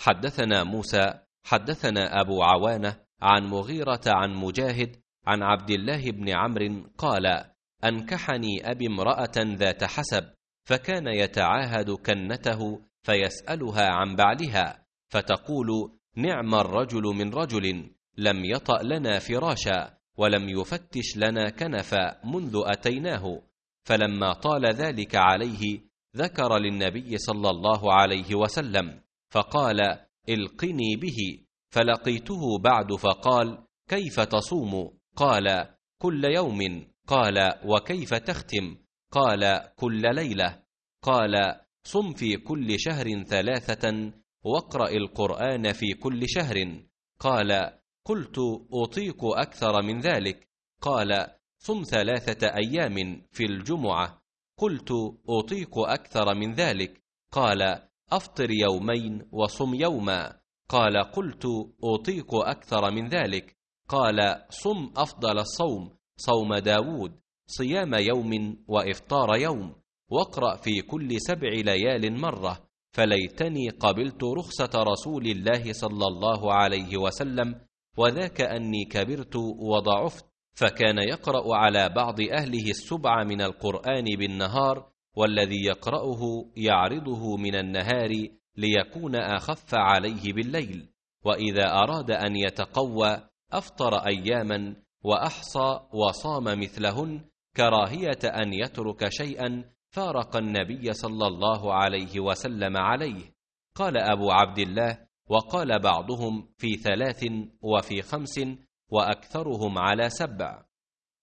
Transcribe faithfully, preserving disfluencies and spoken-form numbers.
حدثنا موسى حدثنا أبو عوانة عن مغيرة عن مجاهد عن عبد الله بن عمرو قال: أنكحني أبي امرأة ذات حسب، فكان يتعاهد كنته فيسألها عن بعلها، فتقول: نعم الرجل من رجل لم يطأ لنا فراشا ولم يفتش لنا كنفا منذ أتيناه. فلما طال ذلك عليه ذكر للنبي صلى الله عليه وسلم، فقال: القني به. فلقيته بعد فقال: كيف تصوم؟ قال: كل يوم. قال: وكيف تختم؟ قال: كل ليلة. قال: صم في كل شهر ثلاثة واقرأ القرآن في كل شهر. قال: قلت: أطيق أكثر من ذلك. قال: صم ثلاثة أيام في الجمعة. قلت: أطيق أكثر من ذلك. قال: أفطر يومين وصم يوما. قال: قلت: أطيق أكثر من ذلك. قال: صم أفضل الصوم صوم داود، صيام يوم وإفطار يوم، واقرأ في كل سبع ليال مرة. فليتني قبلت رخصة رسول الله صلى الله عليه وسلم، وذاك أني كبرت وضعفت. فكان يقرأ على بعض أهله السبع من القرآن بالنهار، والذي يقرأه يعرضه من النهار ليكون أخف عليه بالليل. وإذا أراد أن يتقوى أفطر أياما وأحصى وصام مثلهن، كراهية أن يترك شيئا فارق النبي صلى الله عليه وسلم عليه. قال أبو عبد الله: وقال بعضهم في ثلاث وفي خمس، وأكثرهم على سبع.